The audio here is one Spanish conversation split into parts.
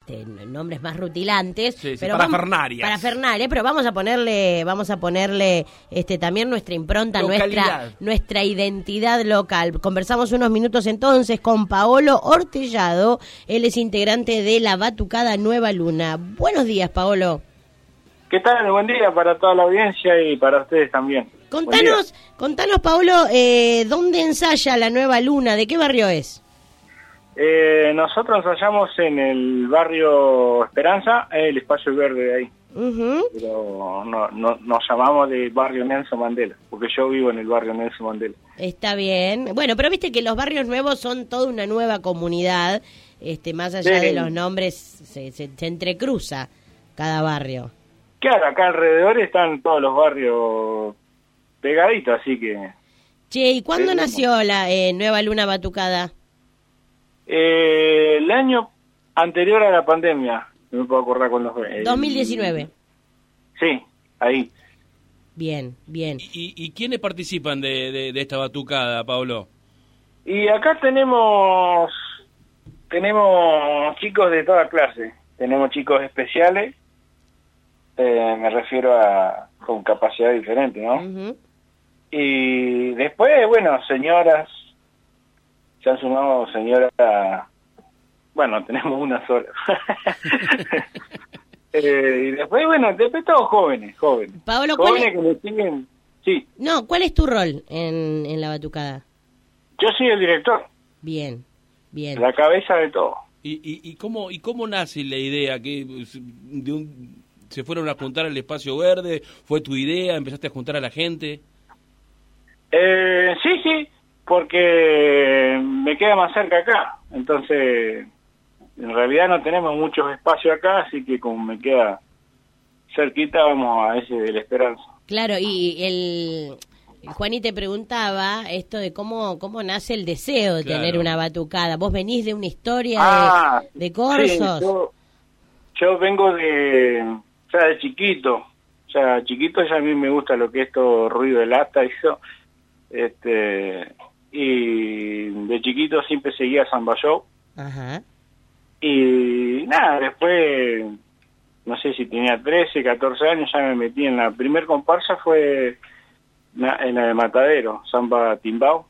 nombres más rutilantes. Sí, pero parafernarias. Parafernarias, pero vamos a ponerle también nuestra impronta, nuestra identidad local. Conversamos unos minutos entonces con Paolo Ortellado, él es integrante de la Batucada Nueva Luna. Buenos días, Paolo. ¿Qué tal? Buen día para toda la audiencia y para ustedes también. Contanos, Paolo, ¿dónde ensaya la Nueva Luna? ¿De qué barrio es? Nosotros ensayamos en el barrio Esperanza, el espacio verde de ahí. Uh-huh. Pero no nos llamamos de barrio Nelson Mandela, porque yo vivo en el barrio Nelson Mandela. Está bien. Bueno, pero viste que los barrios nuevos son toda una nueva comunidad, más allá de los nombres, se entrecruza cada barrio. Claro, acá alrededor están todos los barrios pegaditos, así que... Che, ¿y cuándo nació la Nueva Luna Batucada? El año anterior a la pandemia, no me puedo acordar cuándo fue. 2019. Sí, ahí. Bien. ¿Y quiénes participan de esta batucada, Pablo? Y acá tenemos chicos de toda clase. Tenemos chicos especiales, me refiero a con capacidad diferente, ¿no? Uh-huh. Y después, bueno, señoras, se han sumado señoras, bueno, tenemos una sola. Y después, bueno, después todos jóvenes. Pablo, jóvenes que me siguen, sí. No, ¿cuál es tu rol en la batucada? Yo soy el director. Bien. La cabeza de todo. ¿Y cómo nace la idea? ¿Que se fueron a juntar al espacio verde? ¿Fue tu idea? ¿Empezaste a juntar a la gente? Sí, porque me queda más cerca acá. Entonces, en realidad no tenemos muchos espacios acá, así que como me queda cerquita, vamos a ese de la Esperanza. Claro, y el Juani te preguntaba esto de cómo nace el deseo de tener una batucada. ¿Vos venís de una historia de corsos? Sí, yo vengo de chiquito. O sea, chiquito ya a mí me gusta lo que es todo ruido de lata y eso. Y de chiquito siempre seguía Samba Show. Ajá. Y nada, después, no sé si tenía 13, 14 años, ya me metí en la primer comparsa, fue en la de Matadero, Samba Timbao.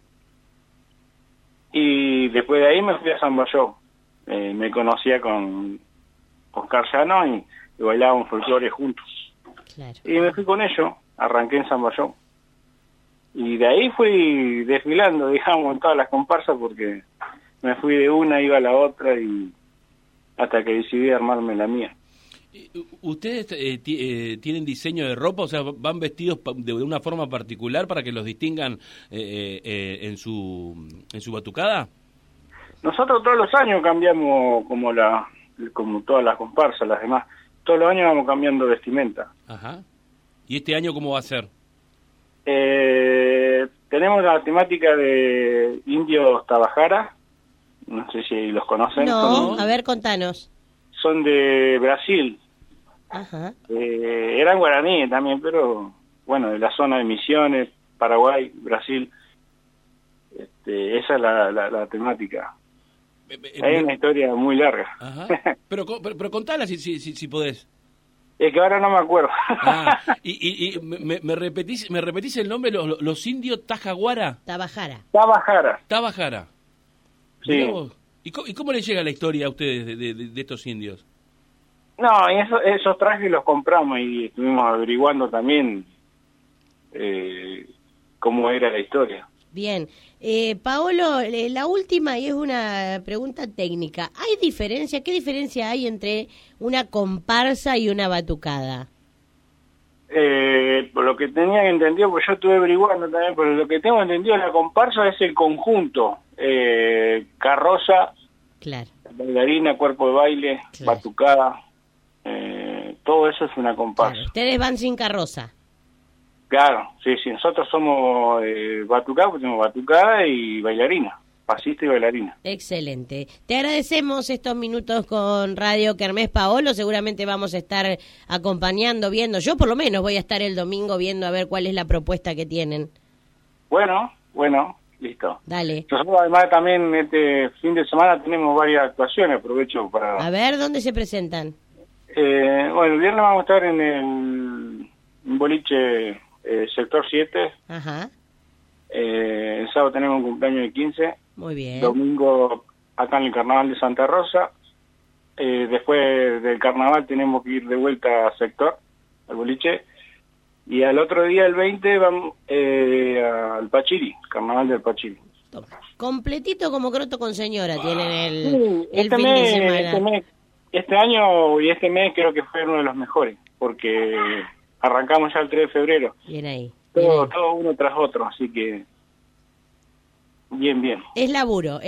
Y después de ahí me fui a Samba Show. Me conocía con Oscar Llano y bailábamos folclore juntos. Claro. Y me fui con ellos, arranqué en Samba Show. Y de ahí fui desfilando, digamos, en todas las comparsas, porque me fui de una, iba a la otra, y hasta que decidí armarme la mía. ¿Ustedes tienen diseño de ropa? O sea, ¿van vestidos de una forma particular para que los distingan en su batucada? Nosotros todos los años cambiamos como todas las comparsas, las demás. Todos los años vamos cambiando vestimenta. Ajá. ¿Y este año cómo va a ser? Tenemos la temática de indios Tabajara, no sé si los conocen. No, a ver, contanos. Son de Brasil. Ajá. Eran guaraníes también, pero bueno, de la zona de Misiones, Paraguay, Brasil. Esa es la temática. Hay una historia muy larga. Ajá. Pero contala si podés. Es que ahora no me acuerdo. Y me repetís el nombre, los indios Tabajara. Tabajara. Sí. ¿Y cómo les llega la historia a ustedes de estos indios? No, esos trajes los compramos y estuvimos averiguando también cómo era la historia. Bien. Paolo, la última, y es una pregunta técnica. ¿Hay diferencia? ¿Qué diferencia hay entre una comparsa y una batucada? Por lo que tenía entendido, pues yo estuve averiguando también, pero lo que tengo entendido, la comparsa es el conjunto. Carroza, claro, bailarina, cuerpo de baile, claro, batucada, todo eso es una comparsa. Claro. Ustedes van sin carroza. Claro, sí, nosotros somos batucada, porque tenemos batucada y bailarina, pasista y bailarina. Excelente. Te agradecemos estos minutos con Radio Kermés, Paolo. Seguramente vamos a estar acompañando, viendo. Yo por lo menos voy a estar el domingo viendo a ver cuál es la propuesta que tienen. Bueno, Listo. Dale. Nosotros además también este fin de semana tenemos varias actuaciones, aprovecho para... A ver, ¿dónde se presentan? Bueno, el viernes vamos a estar en el boliche sector 7. Ajá. El sábado tenemos un cumpleaños de 15. Muy bien. Domingo acá en el Carnaval de Santa Rosa. Después del Carnaval tenemos que ir de vuelta a sector, al boliche. Y al otro día, el 20, vamos al Pachiri, Carnaval del Pachiri. Completito como Croto con Señora tienen Sí, el fin de semana. Este año y este mes creo que fue uno de los mejores, porque arrancamos ya el 3 de febrero. Bien ahí. Todo uno tras otro, así que bien. Es laburo.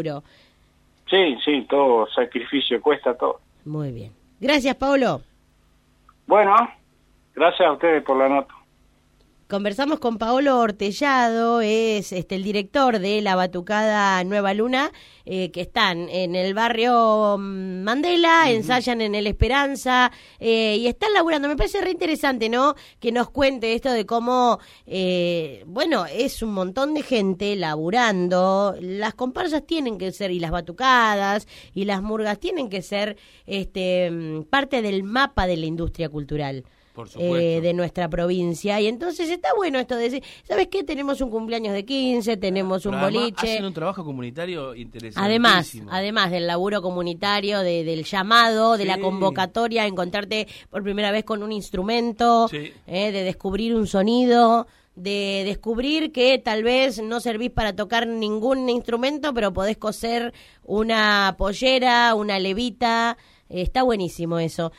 Sí, todo sacrificio, cuesta todo. Muy bien. Gracias, Paulo. Bueno, gracias a ustedes por la nota. Conversamos con Paolo Ortellado, es el director de la Batucada Nueva Luna, que están en el barrio Mandela, ensayan en el Esperanza, y están laburando. Me parece re interesante, ¿no?, que nos cuente esto de cómo, es un montón de gente laburando. Las comparsas tienen que ser, y las batucadas, y las murgas tienen que ser parte del mapa de la industria cultural. Por supuesto. De nuestra provincia, y entonces está bueno esto de decir, ¿sabes qué? Tenemos un cumpleaños de 15, tenemos un boliche. Hacen un trabajo comunitario interesantísimo. Además del laburo comunitario, del llamado, de la convocatoria, encontrarte por primera vez con un instrumento, de descubrir un sonido, de descubrir que tal vez no servís para tocar ningún instrumento, pero podés coser una pollera, una levita. Está buenísimo eso.